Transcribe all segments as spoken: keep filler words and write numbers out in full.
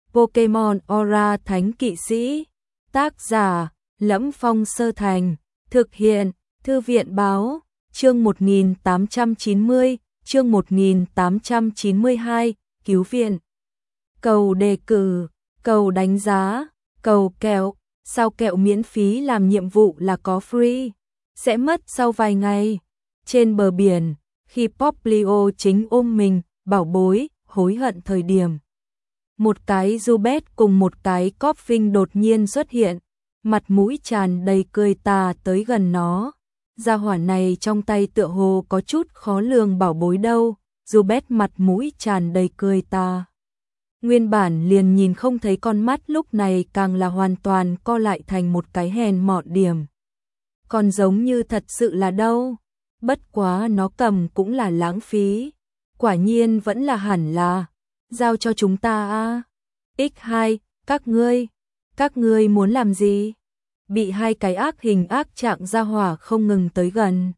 Pokemon Aura Thánh Kỵ Sĩ. Tác giả: Lẫm Phong Sơ Thành. Thực hiện: Thư viện báo. Chương một nghìn tám trăm chín mươi, chương một nghìn tám trăm chín mươi hai, cứu viện. Cầu đề cử, cầu đánh giá, cầu kẹo. Sao kẹo miễn phí làm nhiệm vụ là có free, sẽ mất sau vài ngày. Trên bờ biển, khi Poplio chính ôm mình, bảo bối, hối hận thời điểm. Một cái Zubat cùng một cái Koffing đột nhiên xuất hiện, mặt mũi tràn đầy cười tà tới gần nó. Gia hỏa này trong tay tựa hồ có chút khó lường bảo bối đâu. Zubat mặt mũi tràn đầy cười tà. Nguyên bản liền nhìn không thấy con mắt, lúc này càng là hoàn toàn co lại thành một cái hèn mọn điểm. Còn giống như thật sự là đâu. Bất quá nó cầm cũng là lãng phí. Quả nhiên vẫn là hẳn là giao cho chúng ta a. ích hai, các ngươi, các ngươi muốn làm gì? Bị hai cái ác hình ác trạng gia hỏa không ngừng tới gần.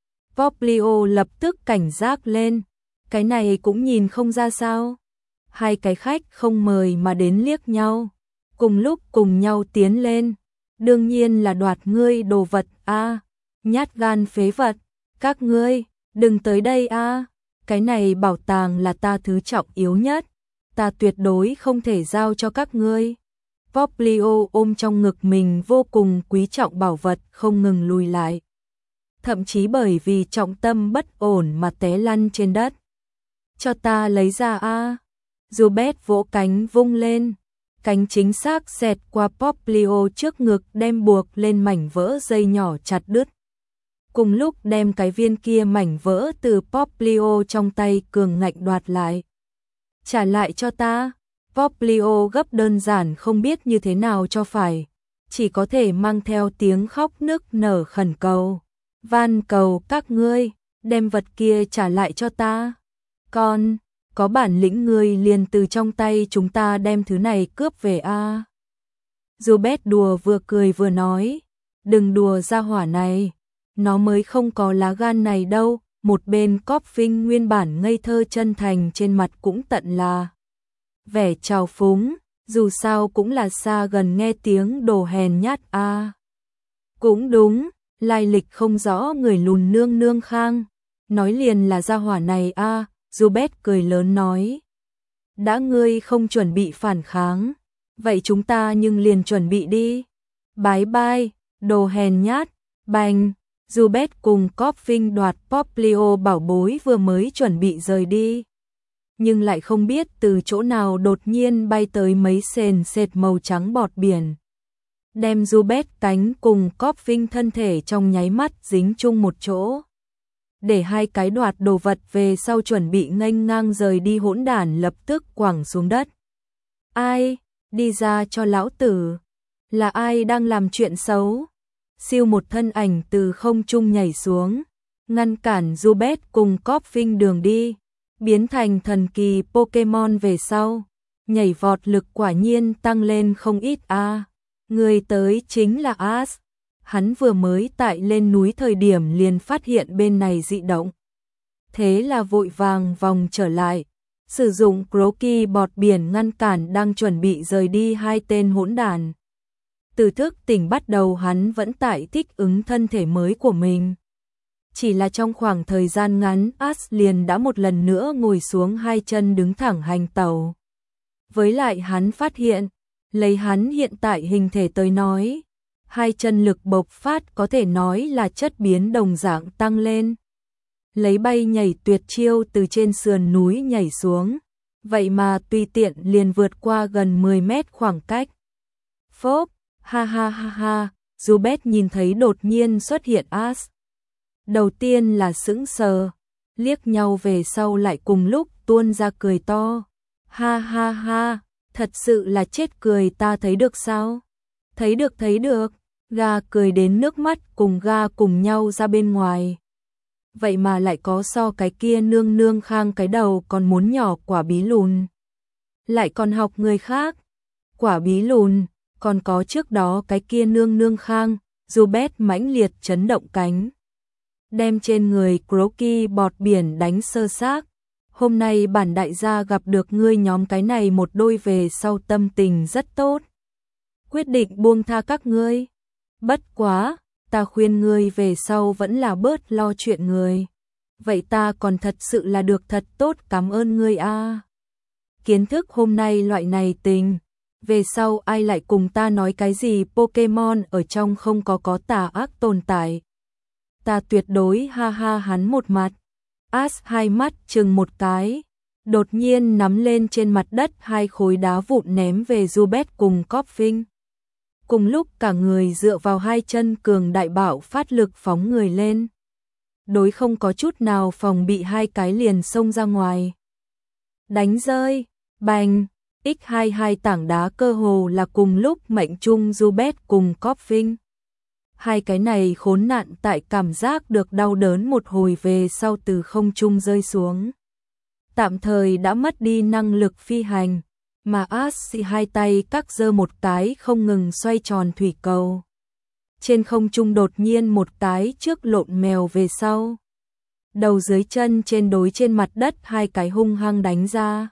Poplio lập tức cảnh giác lên. Cái này cũng nhìn không ra sao. Hai cái khách không mời mà đến liếc nhau, cùng lúc cùng nhau tiến lên. Đương nhiên là đoạt ngươi đồ vật a, nhát gan phế vật, các ngươi đừng tới đây a, cái này bảo tàng là ta thứ trọng yếu nhất, ta tuyệt đối không thể giao cho các ngươi. Poplio ôm trong ngực mình vô cùng quý trọng bảo vật không ngừng lùi lại, thậm chí bởi vì trọng tâm bất ổn mà té lăn trên đất. Cho ta lấy ra a. Zubat vỗ cánh vung lên, cánh chính xác xẹt qua Poplio trước ngực, đem buộc lên mảnh vỡ dây nhỏ chặt đứt. Cùng lúc đem cái viên kia mảnh vỡ từ Poplio trong tay cường ngạnh đoạt lại. Trả lại cho ta. Poplio gấp đơn giản không biết như thế nào cho phải, chỉ có thể mang theo tiếng khóc nức nở khẩn cầu. Van cầu các ngươi, đem vật kia trả lại cho ta. Con, có bản lĩnh ngươi liền từ trong tay chúng ta đem thứ này cướp về a. Zubat đùa vừa cười vừa nói, đừng đùa ra hỏa này, nó mới không có lá gan này đâu. Một bên Koffing nguyên bản ngây thơ chân thành trên mặt cũng tận là vẻ trào phúng, dù sao cũng là xa gần nghe tiếng đồ hèn nhát a. Cũng đúng, lai lịch không rõ người lùn nương nương khang, nói liền là gia hỏa này a. Zubat cười lớn nói, đã ngươi không chuẩn bị phản kháng, vậy chúng ta nhưng liền chuẩn bị đi. Bái bai, đồ hèn nhát. Bành. Zubat cùng Koffing đoạt Poplio bảo bối vừa mới chuẩn bị rời đi, nhưng lại không biết từ chỗ nào đột nhiên bay tới mấy sền sệt màu trắng bọt biển, đem Zubat cánh cùng Koffing thân thể trong nháy mắt dính chung một chỗ. Để hai cái đoạt đồ vật về sau chuẩn bị nghênh ngang rời đi hỗn đản lập tức quẳng xuống đất. Ai? Đi ra cho lão tử. Là ai đang làm chuyện xấu? Siêu một thân ảnh từ không trung nhảy xuống, ngăn cản Zubat cùng Koffing đường đi. Biến thành thần kỳ Pokemon về sau, nhảy vọt lực quả nhiên tăng lên không ít a. À. Người tới chính là Ash. Hắn vừa mới tại lên núi thời điểm liền phát hiện bên này dị động. Thế là vội vàng vòng trở lại, sử dụng Croaky bọt biển ngăn cản đang chuẩn bị rời đi hai tên hỗn đản. Từ thức tỉnh bắt đầu hắn vẫn tại thích ứng thân thể mới của mình. Chỉ là trong khoảng thời gian ngắn, Ash liền đã một lần nữa ngồi xuống hai chân đứng thẳng hành tẩu. Với lại hắn phát hiện, lấy hắn hiện tại hình thể tới nói, hai chân lực bộc phát có thể nói là chất biến đồng dạng tăng lên. Lấy bay nhảy tuyệt chiêu từ trên sườn núi nhảy xuống, vậy mà tùy tiện liền vượt qua gần mười mét khoảng cách. Phốp, ha ha ha ha, Zubat nhìn thấy đột nhiên xuất hiện Ash. Đầu tiên là sững sờ, liếc nhau về sau lại cùng lúc tuôn ra cười to. Ha ha ha, thật sự là chết cười, ta thấy được sao? Thấy được thấy được, gà cười đến nước mắt cùng ga cùng nhau ra bên ngoài. Vậy mà lại có so cái kia nương nương khang cái đầu còn muốn nhỏ quả bí lùn. Lại còn học người khác. Quả bí lùn, còn có trước đó cái kia nương nương khang. Zubat mãnh liệt chấn động cánh, đem trên người Croaky bọt biển đánh sơ xác. hôm nay bản đại gia gặp được ngươi nhóm cái này một đôi về sau tâm tình rất tốt. Quyết định buông tha các ngươi. Bất quá, ta khuyên ngươi về sau vẫn là bớt lo chuyện người. Vậy ta còn thật sự là được thật tốt, cảm ơn ngươi a. Kiến thức hôm nay loại này tình, về sau ai lại cùng ta nói cái gì Pokemon ở trong không có có tà ác tồn tại. Ta tuyệt đối ha ha hắn một mặt. Ash hai mắt chừng một cái, đột nhiên nắm lên trên mặt đất hai khối đá vụn ném về Zubat cùng Koffing. Cùng lúc cả người dựa vào hai chân cường đại bạo phát lực phóng người lên. Đối không có chút nào phòng bị, hai cái liền xông ra ngoài. Đánh rơi, bành, nhân hai mươi hai tảng đá cơ hồ là cùng lúc mệnh trung Zubat cùng Koffing. Hai cái này khốn nạn tại cảm giác được đau đớn một hồi về sau từ không trung rơi xuống. Tạm thời đã mất đi năng lực phi hành, mà Ash hai tay các giơ một cái không ngừng xoay tròn thủy cầu. Trên không trung đột nhiên một cái trước lộn mèo về sau. Đầu dưới chân trên đối trên mặt đất hai cái hung hăng đánh ra.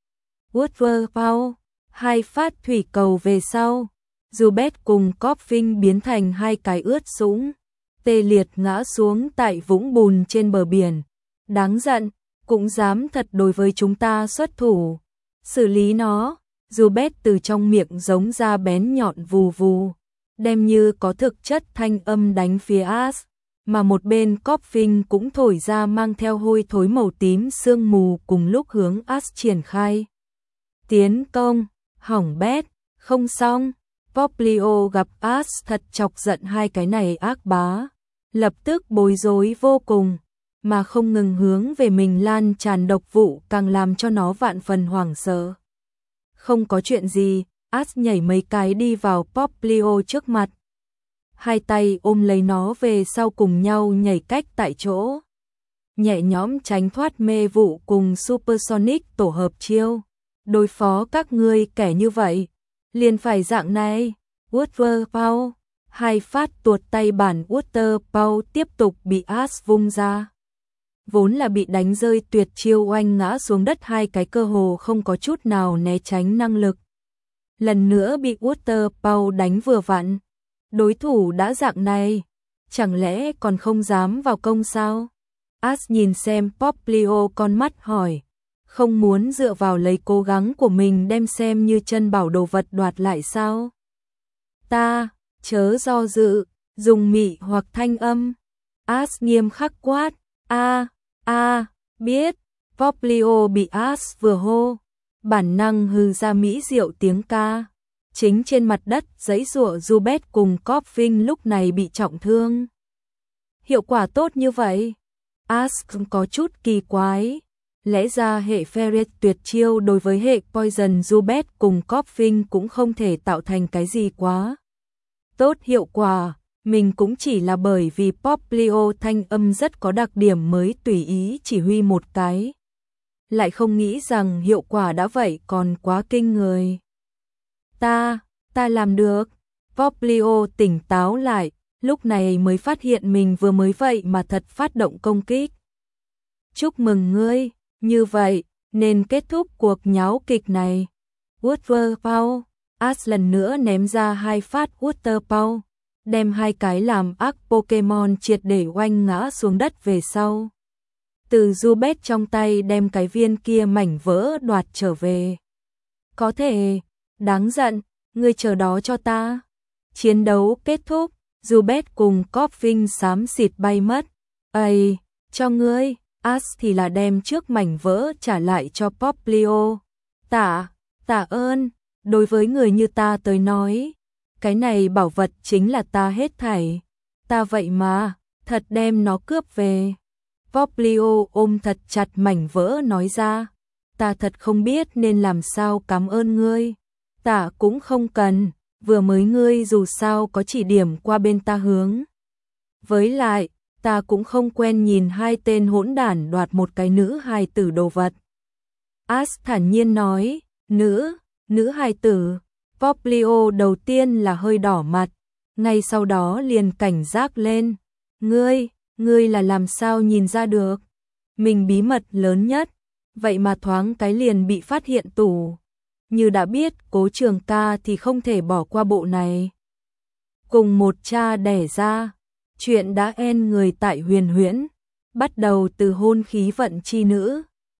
Water Power, hai phát thủy cầu về sau. Zubat cùng Koffing biến thành hai cái ướt sũng, tê liệt ngã xuống tại vũng bùn trên bờ biển. Đáng giận, cũng dám thật đối với chúng ta xuất thủ. Xử lý nó, Zubat từ trong miệng giống ra bén nhọn vù vù, đem như có thực chất thanh âm đánh phía Ash, mà một bên Koffing cũng thổi ra mang theo hôi thối màu tím sương mù cùng lúc hướng Ash triển khai. Tiến công, hỏng bét, không xong. Popplio gặp Ash thật chọc giận hai cái này ác bá, lập tức bối rối vô cùng, mà không ngừng hướng về mình lan tràn độc vụ càng làm cho nó vạn phần hoảng sợ. Không có chuyện gì, Ash nhảy mấy cái đi vào Popplio trước mặt. Hai tay ôm lấy nó về sau cùng nhau nhảy cách tại chỗ. Nhẹ nhõm tránh thoát mê vụ cùng Supersonic tổ hợp chiêu. Đối phó các ngươi kẻ như vậy, liền phải dạng này. Water Power, hai phát tuột tay bản Water Power tiếp tục bị Ash vung ra. Vốn là bị đánh rơi tuyệt chiêu oanh ngã xuống đất hai cái cơ hồ không có chút nào né tránh năng lực. Lần nữa bị Water Power đánh vừa vặn. Đối thủ đã dạng này, chẳng lẽ còn không dám vào công sao? Ash nhìn xem Popplio con mắt hỏi, không muốn dựa vào lấy cố gắng của mình đem xem như chân bảo đồ vật đoạt lại sao? Ta, chớ do dự, dùng mị hoặc thanh âm. Ash nghiêm khắc quát, a a biết. Popplio bị Ash vừa hô, bản năng hừ ra mỹ diệu tiếng ca. Chính trên mặt đất giãy giụa Zubat cùng Koffing lúc này bị trọng thương. Hiệu quả tốt như vậy? Ash có chút kỳ quái. Lẽ ra hệ Ferret tuyệt chiêu đối với hệ Poison Zubat cùng Koffing cũng không thể tạo thành cái gì quá tốt hiệu quả. Mình cũng chỉ là bởi vì Popplio thanh âm rất có đặc điểm mới tùy ý chỉ huy một cái. Lại không nghĩ rằng hiệu quả đã vậy còn quá kinh người. Ta, ta làm được. Popplio tỉnh táo lại, lúc này mới phát hiện mình vừa mới vậy mà thật phát động công kích. Chúc mừng ngươi, như vậy, nên kết thúc cuộc nháo kịch này. Water Power, Ash lần nữa ném ra hai phát Water Power, đem hai cái làm ác Pokemon triệt để oanh ngã xuống đất về sau. Từ Zubat trong tay đem cái viên kia mảnh vỡ đoạt trở về. Có thể, đáng giận, ngươi chờ đó cho ta. Chiến đấu kết thúc, Zubat cùng Koffing xám xịt bay mất. Ây, cho ngươi, Ash thì là đem trước mảnh vỡ trả lại cho Popplio. Tạ, tạ ơn, đối với người như ta tới nói, cái này bảo vật chính là ta hết thảy. Ta vậy mà, thật đem nó cướp về. Popplio ôm thật chặt mảnh vỡ nói ra, ta thật không biết nên làm sao cảm ơn ngươi. Ta cũng không cần, vừa mới ngươi dù sao có chỉ điểm qua bên ta hướng. Với lại, ta cũng không quen nhìn hai tên hỗn đản đoạt một cái nữ hài tử đồ vật. Ash thản nhiên nói, nữ, nữ hài tử. Popplio đầu tiên là hơi đỏ mặt, ngay sau đó liền cảnh giác lên. Ngươi, ngươi là làm sao nhìn ra được? Mình bí mật lớn nhất, vậy mà thoáng cái liền bị phát hiện tù. Như đã biết Cố Trường Ca thì không thể bỏ qua bộ này. Cùng một cha đẻ ra, chuyện đã en người tại Huyền Huyễn, bắt đầu từ hôn khí vận chi nữ,